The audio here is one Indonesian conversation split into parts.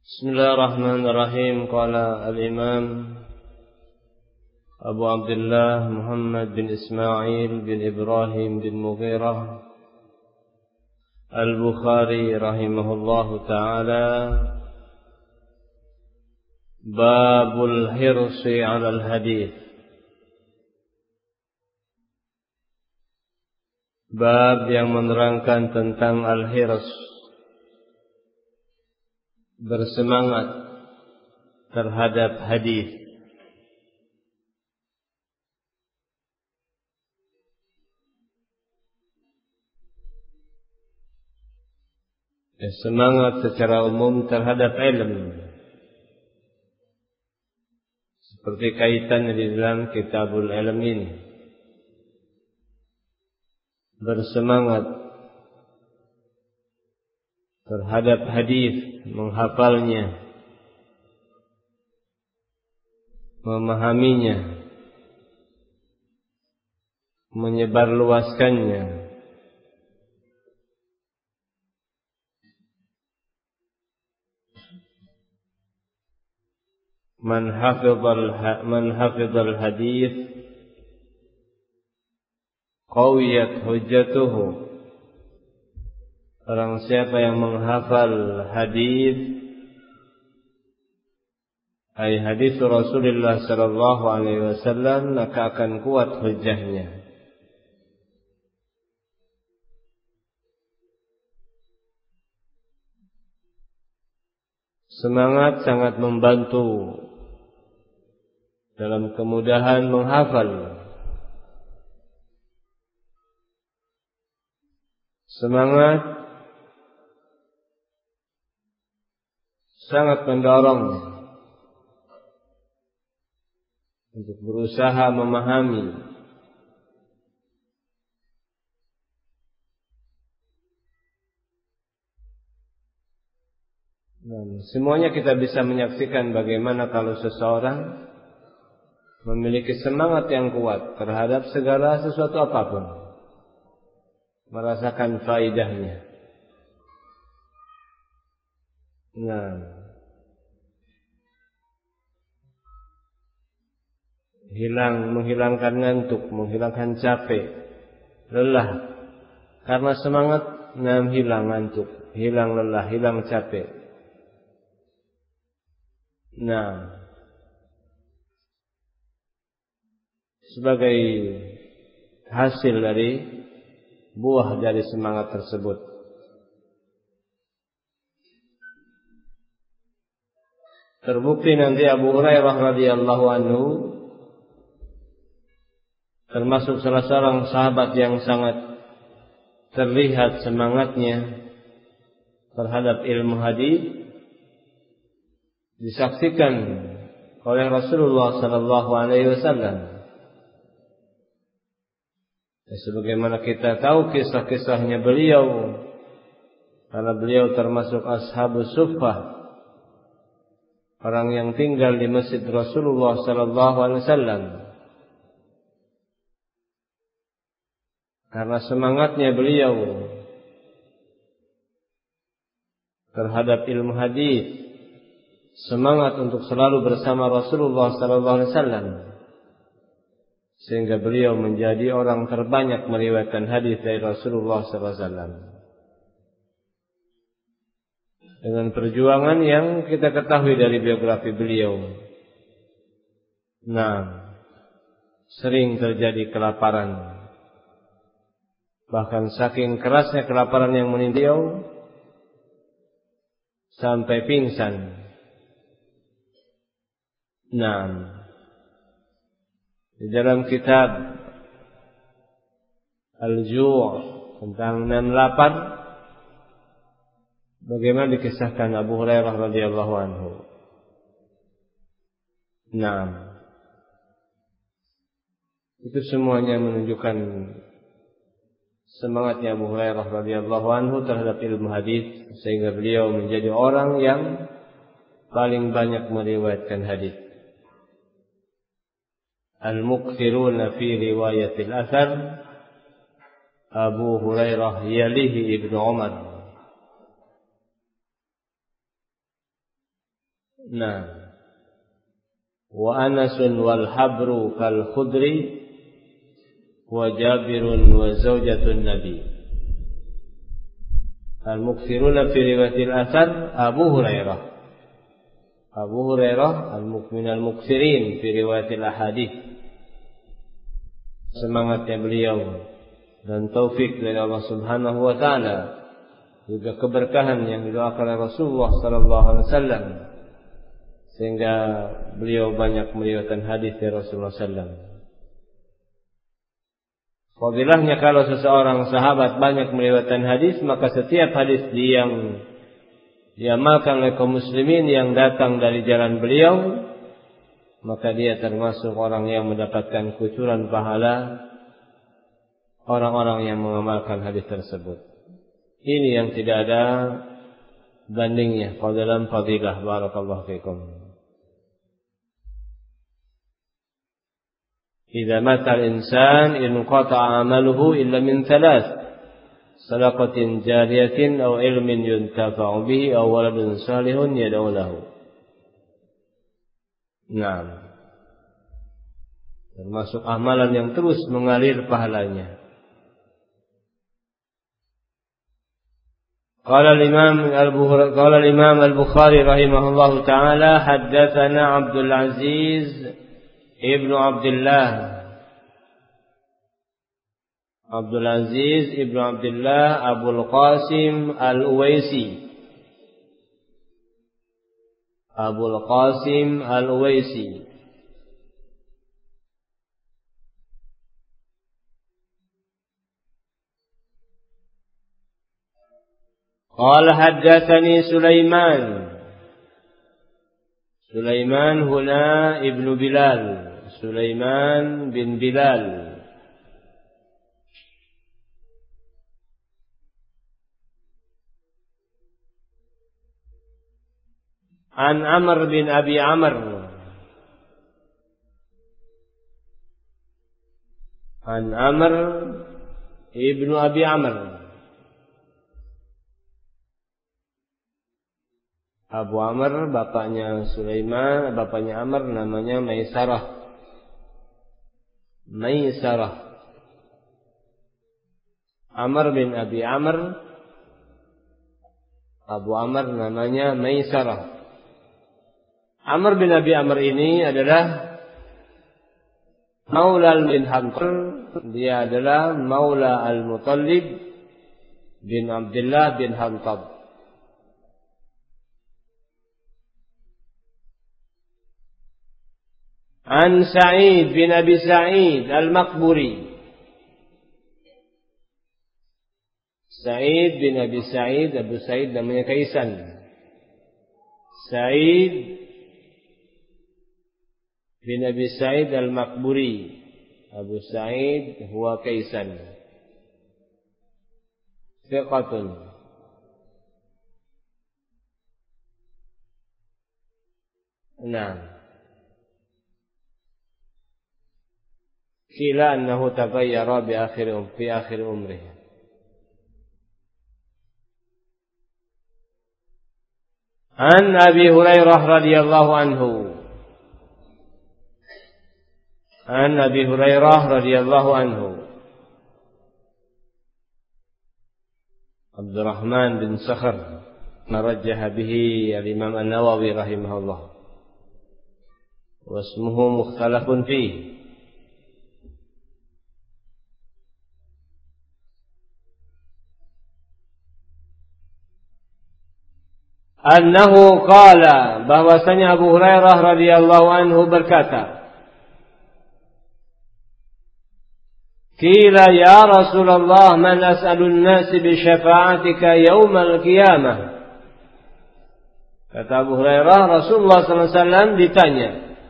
Bismillahirrahmanirrahim. Qala al-Imam Abu Abdullah Muhammad bin Ismail bin Ibrahim bin Mughirah Al-Bukhari rahimahullahu ta'ala, Babul hirsi 'ala al-hadith. Bab yang menerangkan tentang al-hirs, bersemangat terhadap hadis. Semangat secara umum terhadap ilmu, seperti kaitannya di dalam Kitabul Ilm ini. Bersemangat terhadap hadis, menghafalnya, memahaminya, menyebarluaskannya. Man hafidhal hadis qawiyat hujjatuhu. Orang siapa yang menghafal hadis, ay hadis Rasulullah sallallahu alaihi wasallam, maka akan kuat hujjahnya. Semangat sangat membantu dalam kemudahan menghafal. Semangat sangat mendorong untuk berusaha memahami. Dan semuanya kita bisa menyaksikan bagaimana kalau seseorang memiliki semangat yang kuat terhadap segala sesuatu apapun, merasakan faidahnya. Menghilangkan ngantuk, menghilangkan capek, lelah. Karena semangat, hilang ngantuk, hilang lelah, hilang capek. Sebagai hasil dari buah dari semangat tersebut, terbukti nanti Abu Hurairah radhiyallahu anhu termasuk salah seorang sahabat yang sangat terlihat semangatnya terhadap ilmu hadis, disaksikan oleh Rasulullah sallallahu alaihi wasallam. Sebagaimana kita tahu kisah-kisahnya beliau, karena beliau termasuk ashabus suffah, orang yang tinggal di masjid Rasulullah sallallahu alaihi wasallam. Karena semangatnya beliau terhadap ilmu hadis, semangat untuk selalu bersama Rasulullah sallallahu alaihi wasallam, sehingga beliau menjadi orang terbanyak meriwayatkan hadis dari Rasulullah sallallahu alaihi wasallam. Dengan perjuangan yang kita ketahui dari biografi beliau. Sering terjadi kelaparan. Bahkan saking kerasnya kelaparan yang menimpa beliau sampai pingsan. Di dalam kitab Al-Ju' tentang 6 lapar, bagaimana dikisahkan Abu Hurairah radhiyallahu anhu. Itu semuanya menunjukkan semangatnya Abu Hurairah radhiyallahu anhu terhadap ilmu hadis, sehingga beliau menjadi orang yang paling banyak meriwayatkan hadis. Al-mukthiruna fi riwayatil athar Abu Hurairah yalihi Ibnu Umar. Nah, wa Anasun wal habru kal khudri wa Jabirun wa zaujatun Nabi. Al-mukthiruna fi riwayatil athar Abu Hurairah. Abu Hurairah al-mukmin al-mukthirin fi riwayatil ahadits. Semangatnya beliau dan taufik dari Allah Subhanahu wa taala, juga keberkahan yang didoakan oleh Rasulullah sallallahu alaihi wasallam, sehingga beliau banyak meriwayatkan hadis dari Rasulullah sallallahu alaihi wasallam. Fadilahnya kalau seseorang sahabat banyak meriwayatkan hadis, maka setiap hadis yang diamalkan oleh kaum muslimin yang datang dari jalan beliau, maka dia termasuk orang yang mendapatkan kucuran pahala orang-orang yang mengamalkan hadis tersebut. Ini yang tidak ada bandingnya dalam fadilah. Barakallahu fikum. Idza mata al-insan inqata'a 'amaluhu illa min thalath: sadaqatin jariyatin aw ilmin yuntafa'u bihi aw waladun salihun yad'u lahu. Naam. Termasuk amalan yang terus mengalir pahalanya. Qala al-Imam al-Bukhari rahimahullahu ta'ala haddatsana Abdul Aziz ibn Abdullah. Abdul Aziz ibn Abdullah Abul Qasim al-Uwaisi. Abul Qasim al-Uwaisi. قال حدثني سليمان. سليمان هنا ابن بلال. سليمان بن بلال. عن عمرو بن أبي عمرو. عن عمرو ابن أبي عمرو. Abu Amr bapaknya Sulaiman, bapaknya Amr namanya Maisarah. Maisarah. Amr bin Abi Amr. Abu Amr namanya Maisarah. Amr bin Abi Amr ini adalah Maula bin Hamzah. Dia adalah Maula al-Muttalib bin Abdullah bin Hamzah. An Sa'id bin Abi Sa'id al-Maqburi. Sa'id bin Abi Sa'id, Abu Sa'id namanya Kaisan. Sa'id bin Abi Sa'id al-Maqburi. Abu Sa'id huwa Kaisan. Thiqatun. Nah. Qila annahu taghayyara fi akhir umrihi. An Abi Hurairah radhiyallahu anhu. An Abi Hurairah radhiyallahu anhu. Abdurrahman bin Sakhr marajjaha bihi al-Imam An-Nawawi rahimahullah. Wa ismuhu mukhtalafun fihi. Annahu qala, bahwasanya Abu Hurairah radhiyallahu anhu berkata, Qila ya Rasulullah man as'alun nas bi syafa'atika yaumal qiyamah. Kata Abu Hurairah, Rasulullah sallallahu alaihi wasallam ditanya.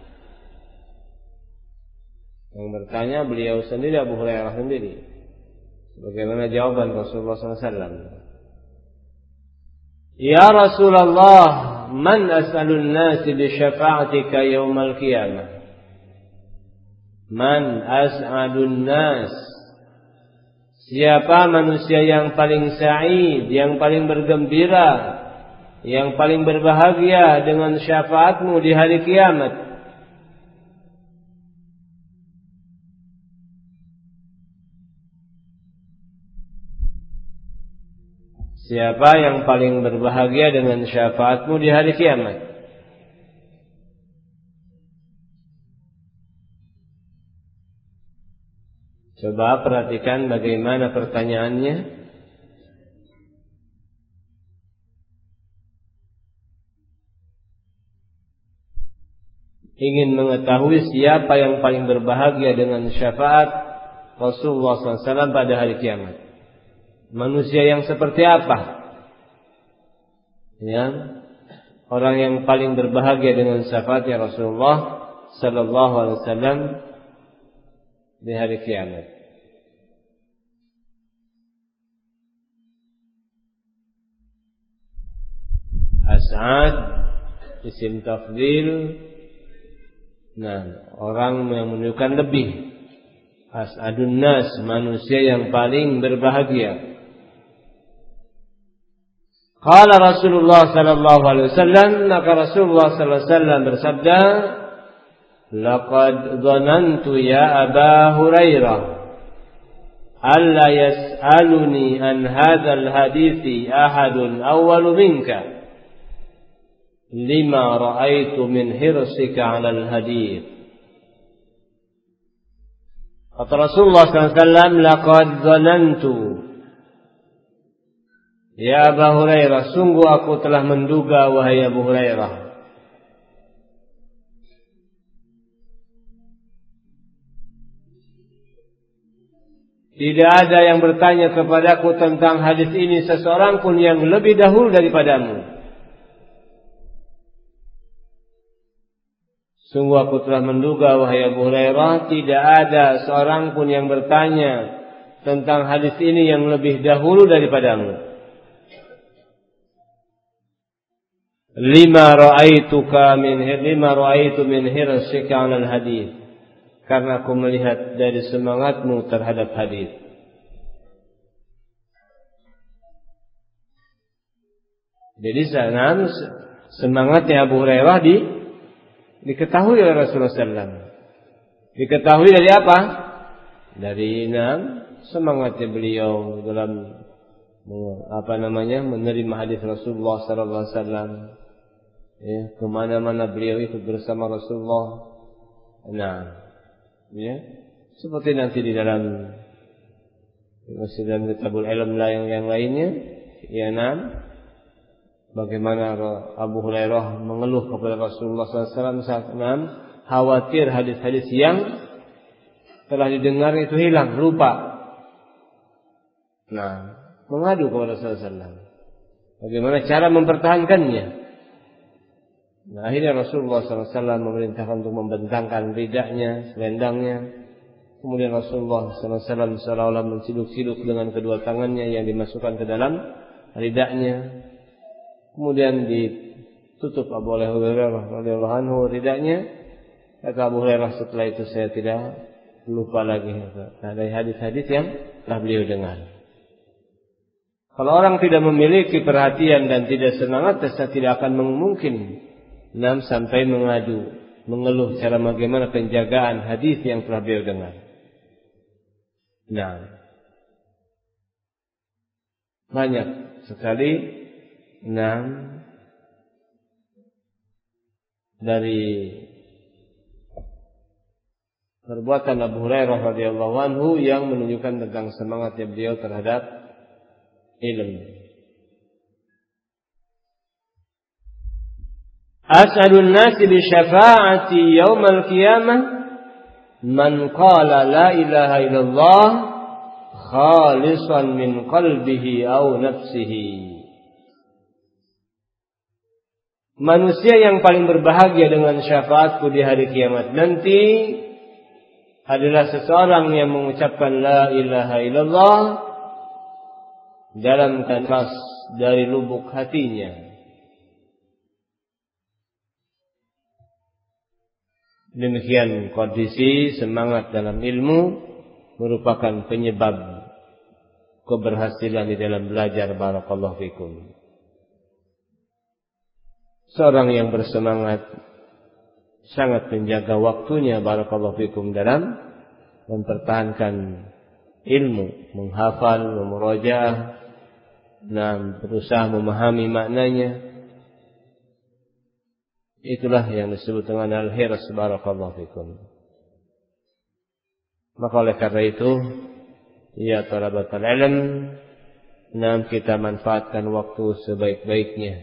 Yang bertanya beliau sendiri, Abu Hurairah sendiri. Bagaimana jawaban Rasulullah sallallahu alaihi wasallam? Ya Rasulullah, man as'alun nas bi syafa'atika yaumal qiyamah. Man as'adun nas. Siapa manusia yang paling sa'id, yang paling bergembira yang paling berbahagia dengan syafaatmu di hari kiamat. Siapa yang paling berbahagia dengan syafaatmu di hari kiamat? Coba perhatikan bagaimana pertanyaannya. Ingin mengetahui siapa yang paling berbahagia dengan syafaat Rasulullah SAW pada hari kiamat. Manusia yang seperti apa? Ya, orang yang paling berbahagia dengan syafaatnya Rasulullah sallallahu alaihi wasallam di hari kiamat. As'ad isim tafdhil. Nah, orang yang menunjukkan lebih. As'adun nas, manusia yang paling berbahagia. Qala Rasulullah sallallahu alaihi wasallam, maka Rasulullah sallallahu alaihi wasallam bersabda, "Laqad dhanantu ya Aba Hurairah alla yas'aluni an hadzal hadithi ahadun awwalu minka lima ra'aitu min hirsika 'alal hadith." Kata Rasulullah sallallahu alaihi wasallam, "Laqad dhanantu ya Abu Hurairah, sungguh aku telah menduga wahai Abu Hurairah, tidak ada yang bertanya kepadaku tentang hadis ini seseorang pun yang lebih dahulu daripadamu. Sungguh aku telah menduga wahai Abu Hurairah, tidak ada seorang pun yang bertanya tentang hadis ini yang lebih dahulu daripadamu. Lima ra'aitu min hirsika 'alal hadis, karena aku melihat dari semangatmu terhadap hadis. Jadi sana semangatnya Abu Hurairah diketahui oleh Rasulullah SAW. Diketahui dari apa? Dari semangatnya beliau dalam menerima hadis Rasulullah sallallahu alaihi wasallam. Ya, kemana-mana beliau ikut bersama Rasulullah. Nah, ya, seperti nanti di dalam Kitabul Ilm yang lainnya, ya, bagaimana Abu Hurairah mengeluh kepada Rasulullah SAW saat khawatir hadis-hadis yang telah didengar itu hilang, lupa. Nah, mengadu kepada Rasulullah SAW. Bagaimana cara mempertahankannya? Nah, akhirnya Rasulullah SAW memerintahkan untuk membentangkan ridaknya, selendangnya. Kemudian Rasulullah SAW seolah-olah menciduk-ciduk dengan kedua tangannya yang dimasukkan ke dalam ridaknya. Kemudian ditutup Abu Hurairah radhiyallahu anhu ridaknya. Kata Abu Hurairah, setelah itu saya tidak lupa lagi. Nah, dari hadis-hadis yang telah beliau dengar. Kalau orang tidak memiliki perhatian dan tidak semangat, saya tidak akan mungkin sampai mengadu, mengeluh cara bagaimana penjagaan hadis yang telah beliau dengar. Nah, banyak sekali dari perbuatan Abu Hurairah radhiyallahu anhu yang menunjukkan tentang semangatnya beliau terhadap ilmu. As'alun nasi bi syafa'ati yaumal qiyamah man qala la ilaha illallah khalisan min qalbihi aw nafsihi. Manusia yang paling berbahagia dengan syafaatku di hari kiamat nanti adalah seseorang yang mengucapkan la ilaha illallah dalam ikhlas dari lubuk hatinya. Demikian kondisi semangat dalam ilmu merupakan penyebab keberhasilan di dalam belajar. Barakallahu fikum. seorang yang bersemangat sangat menjaga waktunya barakallahu fikum dalam mempertahankan ilmu, menghafal, memurajaah, dan berusaha memahami maknanya. Itulah yang disebut dengan al-hirs barakallahu fikum. Maka oleh karena itu, ya talabatul ilm, kita manfaatkan waktu sebaik-baiknya.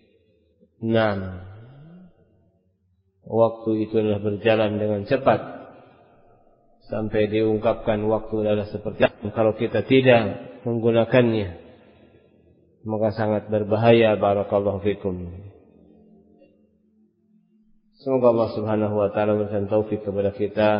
Waktu itu adalah berjalan dengan cepat sampai diungkapkan waktu adalah seperti itu. Kalau kita tidak menggunakannya, maka sangat berbahaya barakallahu fikum. Semoga Allah Subhanahu wa taala memberikan taufik kepada kita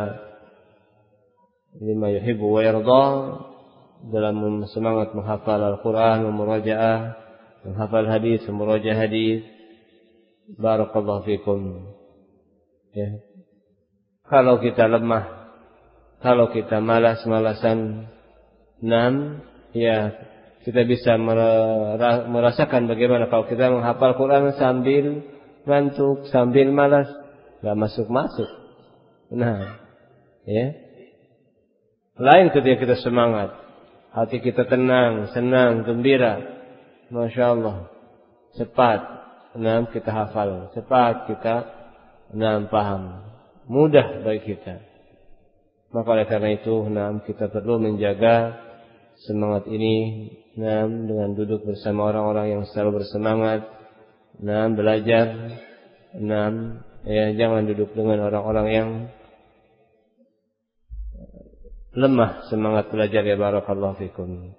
lima yuhibbu wa yarda dalam semangat menghafal Al-Qur'an, memurajaah, menghafal hadis, memurajaah hadis. Barakallahu fikum. Ya. Kalau kita lemah, kalau kita malas-malasan, kita bisa merasakan bagaimana kalau kita menghafal Quran sambil ngantuk, sambil malas, enggak masuk-masuk. Lain ketika kita semangat, hati kita tenang, senang, gembira. Masya Allah, cepat kita hafal, cepat kita paham, mudah bagi kita. Maka oleh karena itu kita perlu menjaga semangat ini dengan duduk bersama orang-orang yang selalu bersemangat, belajar, jangan duduk dengan orang-orang yang lemah semangat belajar, ya barakallahu fikum.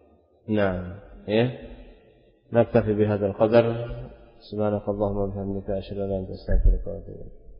Naktafi bihadzal qadar. Subhanakallahumma wa bihamdika asyhadu an la ilaha illa anta astaghfiruka wa atubu ilaik.